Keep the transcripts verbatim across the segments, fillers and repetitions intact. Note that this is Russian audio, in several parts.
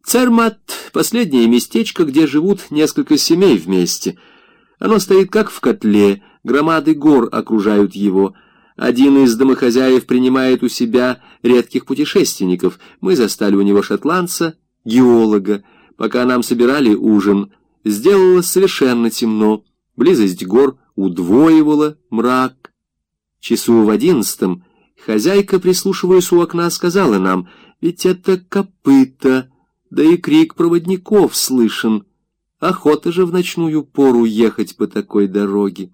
Цермат — последнее местечко, где живут несколько семей вместе. Оно стоит как в котле, громады гор окружают его. Один из домохозяев принимает у себя редких путешественников. Мы застали у него шотландца, геолога. Пока нам собирали ужин, сделалось совершенно темно. Близость гор удвоивала мрак. Часу в одиннадцатом хозяйка, прислушиваясь у окна, сказала нам: «Ведь это копыта, да и крик проводников слышен. Охота же в ночную пору ехать по такой дороге».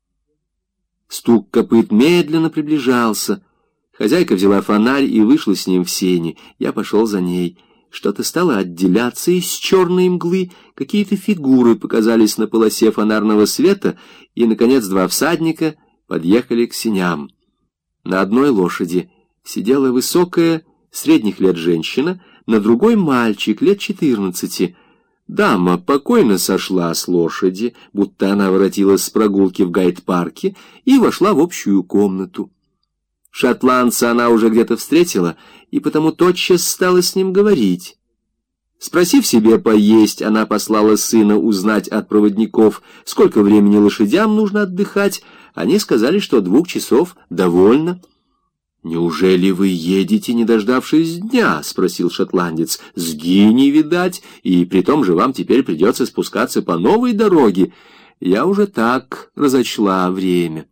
Стук копыт медленно приближался. Хозяйка взяла фонарь и вышла с ним в сени. Я пошел за ней. Что-то стало отделяться из черной мглы, какие-то фигуры показались на полосе фонарного света, и, наконец, два всадника подъехали к сеням. На одной лошади сидела высокая, средних лет женщина, на другой мальчик, лет четырнадцати. Дама покойно сошла с лошади, будто она воротилась с прогулки в гайд-парке, и вошла в общую комнату. Шотландца она уже где-то встретила, и потому тотчас стала с ним говорить. Спросив себе поесть, она послала сына узнать от проводников, сколько времени лошадям нужно отдыхать. Они сказали, что двух часов довольно. «Неужели вы едете, не дождавшись дня?» — спросил шотландец. «Сгини, видать, и при том же вам теперь придется спускаться по новой дороге. Я уже так разочла время».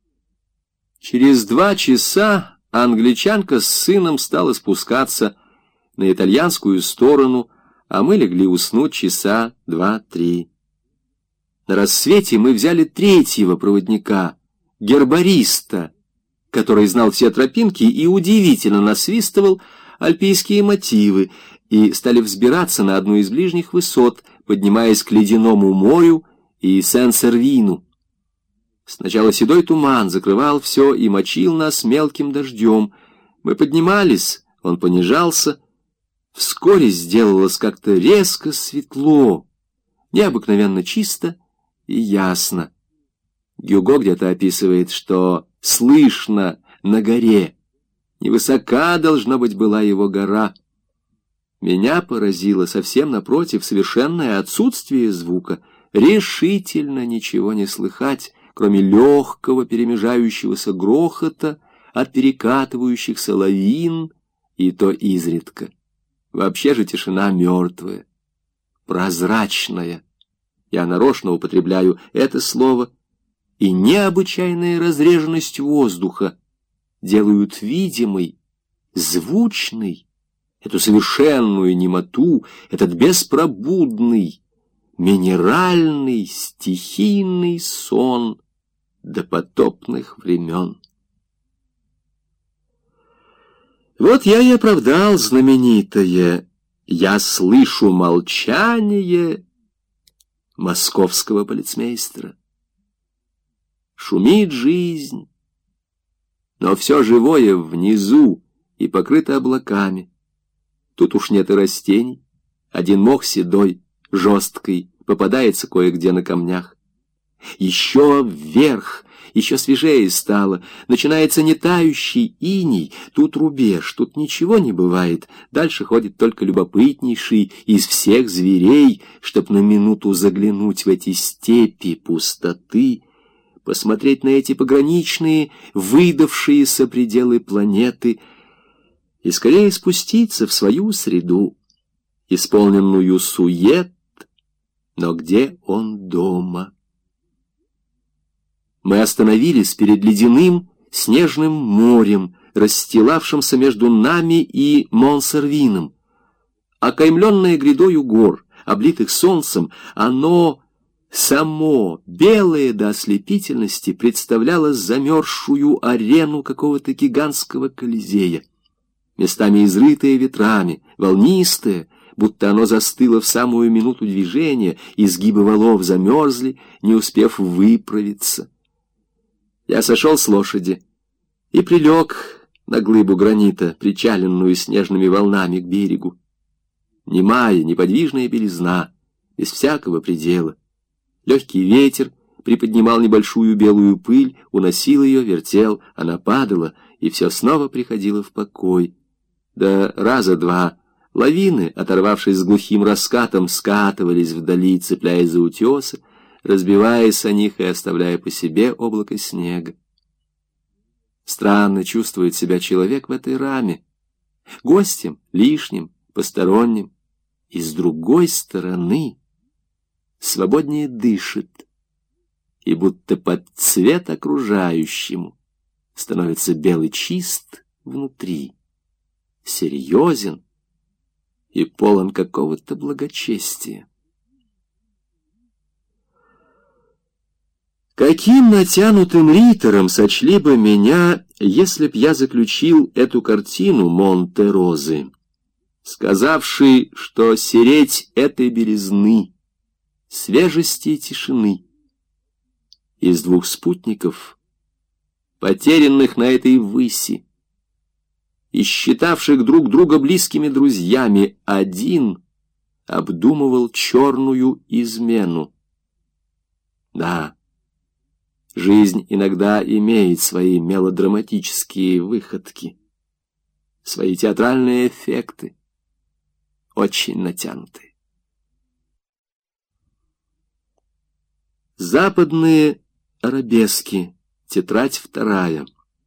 Через два часа англичанка с сыном стала спускаться на итальянскую сторону, а мы легли уснуть часа два-три. На рассвете мы взяли третьего проводника, гербариста, который знал все тропинки и удивительно насвистывал альпийские мотивы, и стали взбираться на одну из ближних высот, поднимаясь к ледяному морю и Сен-Сервину. Сначала седой туман закрывал все и мочил нас мелким дождем. Мы поднимались, он понижался. Вскоре сделалось как-то резко светло, необыкновенно чисто и ясно. Гюго где-то описывает, что слышно на горе. Невысока, должно быть, была его гора. Меня поразило совсем напротив совершенное отсутствие звука. Решительно ничего не слыхать, кроме легкого перемежающегося грохота от перекатывающихся лавин, и то изредка. Вообще же тишина мертвая, прозрачная. Я нарочно употребляю это слово, и необычайная разреженность воздуха делают видимой, звучной эту совершенную немоту, этот беспробудный, минеральный, стихийный сон допотопных времен. Вот я и оправдал знаменитое «Я слышу молчание» московского полицмейстера. Шумит жизнь, но все живое внизу и покрыто облаками. Тут уж нет и растений, один мох седой, жесткий, попадается кое-где на камнях. Еще вверх, еще свежее стало, начинается не тающий иней, тут рубеж, тут ничего не бывает, дальше ходит только любопытнейший из всех зверей, чтоб на минуту заглянуть в эти степи пустоты, посмотреть на эти пограничные, выдавшиеся пределы планеты и скорее спуститься в свою среду, исполненную сует, но где он дома? Мы остановились перед ледяным снежным морем, расстилавшимся между нами и Монсервином. Окаймленное грядою гор, облитых солнцем, оно само, белое до ослепительности, представляло замерзшую арену какого-то гигантского колизея. Местами изрытое ветрами, волнистое, будто оно застыло в самую минуту движения, изгибы валов замерзли, не успев выправиться. Я сошел с лошади и прилег на глыбу гранита, причаленную снежными волнами к берегу. Немая, неподвижная белизна, без всякого предела. Легкий ветер приподнимал небольшую белую пыль, уносил ее, вертел, она падала, и все снова приходило в покой. Да раза два Лавины, оторвавшись с глухим раскатом, скатывались вдали, цепляясь за утесы, разбиваясь о них и оставляя по себе облако снега. Странно чувствует себя человек в этой раме, гостем, лишним, посторонним, и с другой стороны свободнее дышит, и будто под цвет окружающему становится белый чист внутри, серьезен и полон какого-то благочестия. Каким натянутым ритором сочли бы меня, если б я заключил эту картину Монте-Розы, сказавший, что сереть этой белизны, свежести и тишины из двух спутников, потерянных на этой выси, и считавших друг друга близкими друзьями, один обдумывал черную измену. Да, жизнь иногда имеет свои мелодраматические выходки, свои театральные эффекты, очень натянутые. Западные арабески. Тетрадь вторая.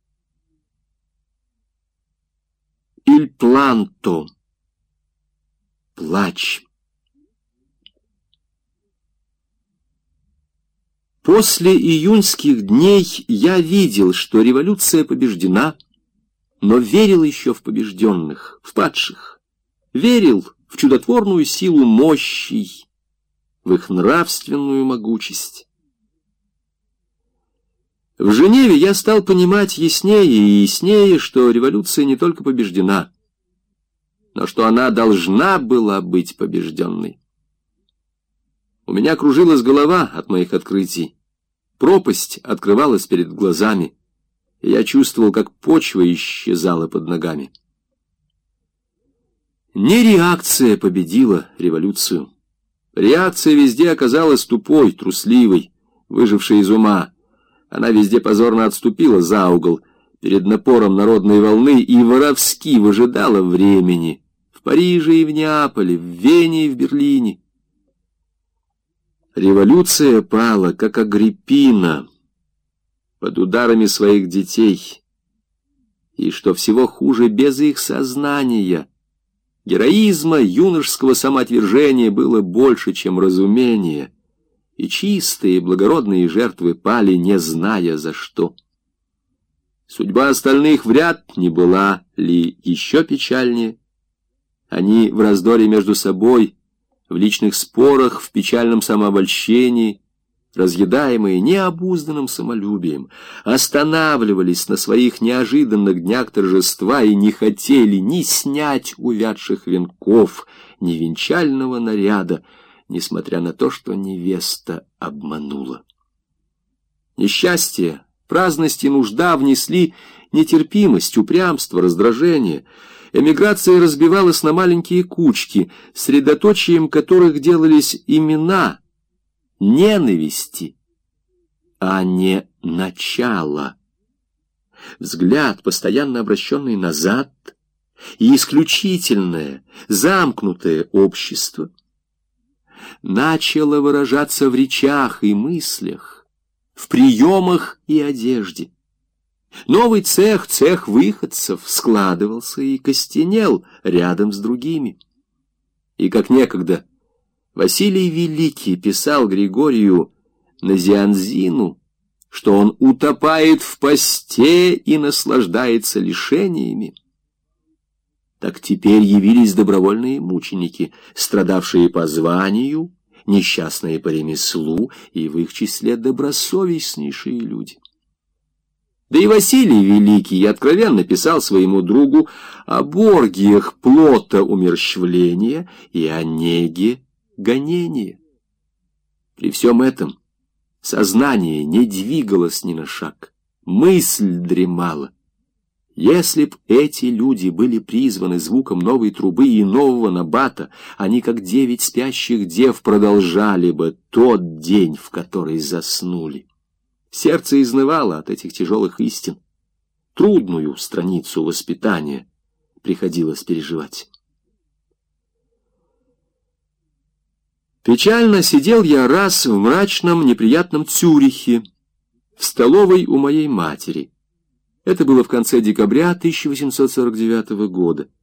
«Иль планто» — плач. После июньских дней я видел, что революция побеждена, но верил еще в побежденных, в падших. Верил в чудотворную силу мощей, в их нравственную могучесть. В Женеве я стал понимать яснее и яснее, что революция не только побеждена, но что она должна была быть побежденной. У меня кружилась голова от моих открытий, пропасть открывалась перед глазами, и я чувствовал, как почва исчезала под ногами. Не реакция победила революцию. Реакция везде оказалась тупой, трусливой, выжившей из ума. Она везде позорно отступила за угол перед напором народной волны и воровски выжидала времени в Париже и в Неаполе, в Вене и в Берлине. Революция пала, как Агриппина, под ударами своих детей, и, что всего хуже, без их сознания. Героизма, юношеского самоотвержения было больше, чем разумения, и чистые благородные жертвы пали, не зная за что. Судьба остальных вряд не была ли еще печальнее. Они в раздоре между собой, в личных спорах, в печальном самообольщении, разъедаемые необузданным самолюбием, останавливались на своих неожиданных днях торжества и не хотели ни снять увядших венков, ни венчального наряда, несмотря на то, что невеста обманула. Несчастье, праздность и нужда внесли нетерпимость, упрямство, раздражение. Эмиграция разбивалась на маленькие кучки, средоточием которых делались имена ненависти, а не начало. Взгляд, постоянно обращенный назад, и исключительное, замкнутое общество начало выражаться в речах и мыслях, в приемах и одежде. Новый цех, цех выходцев, складывался и костенел рядом с другими. И как некогда Василий Великий писал Григорию Назианзину, что он утопает в посте и наслаждается лишениями, так теперь явились добровольные мученики, страдавшие по званию, несчастные по ремеслу, и в их числе добросовестнейшие люди. Да и Василий Великий откровенно писал своему другу об оргиях плота умерщвления и о неге гонения. При всем этом сознание не двигалось ни на шаг, мысль дремала. Если б эти люди были призваны звуком новой трубы и нового набата, они, как девять спящих дев, продолжали бы тот день, в который заснули. Сердце изнывало от этих тяжелых истин. Трудную страницу воспитания приходилось переживать. Печально сидел я раз в мрачном, неприятном Цюрихе, в столовой у моей матери. Это было в конце декабря тысяча восемьсот сорок девятого года.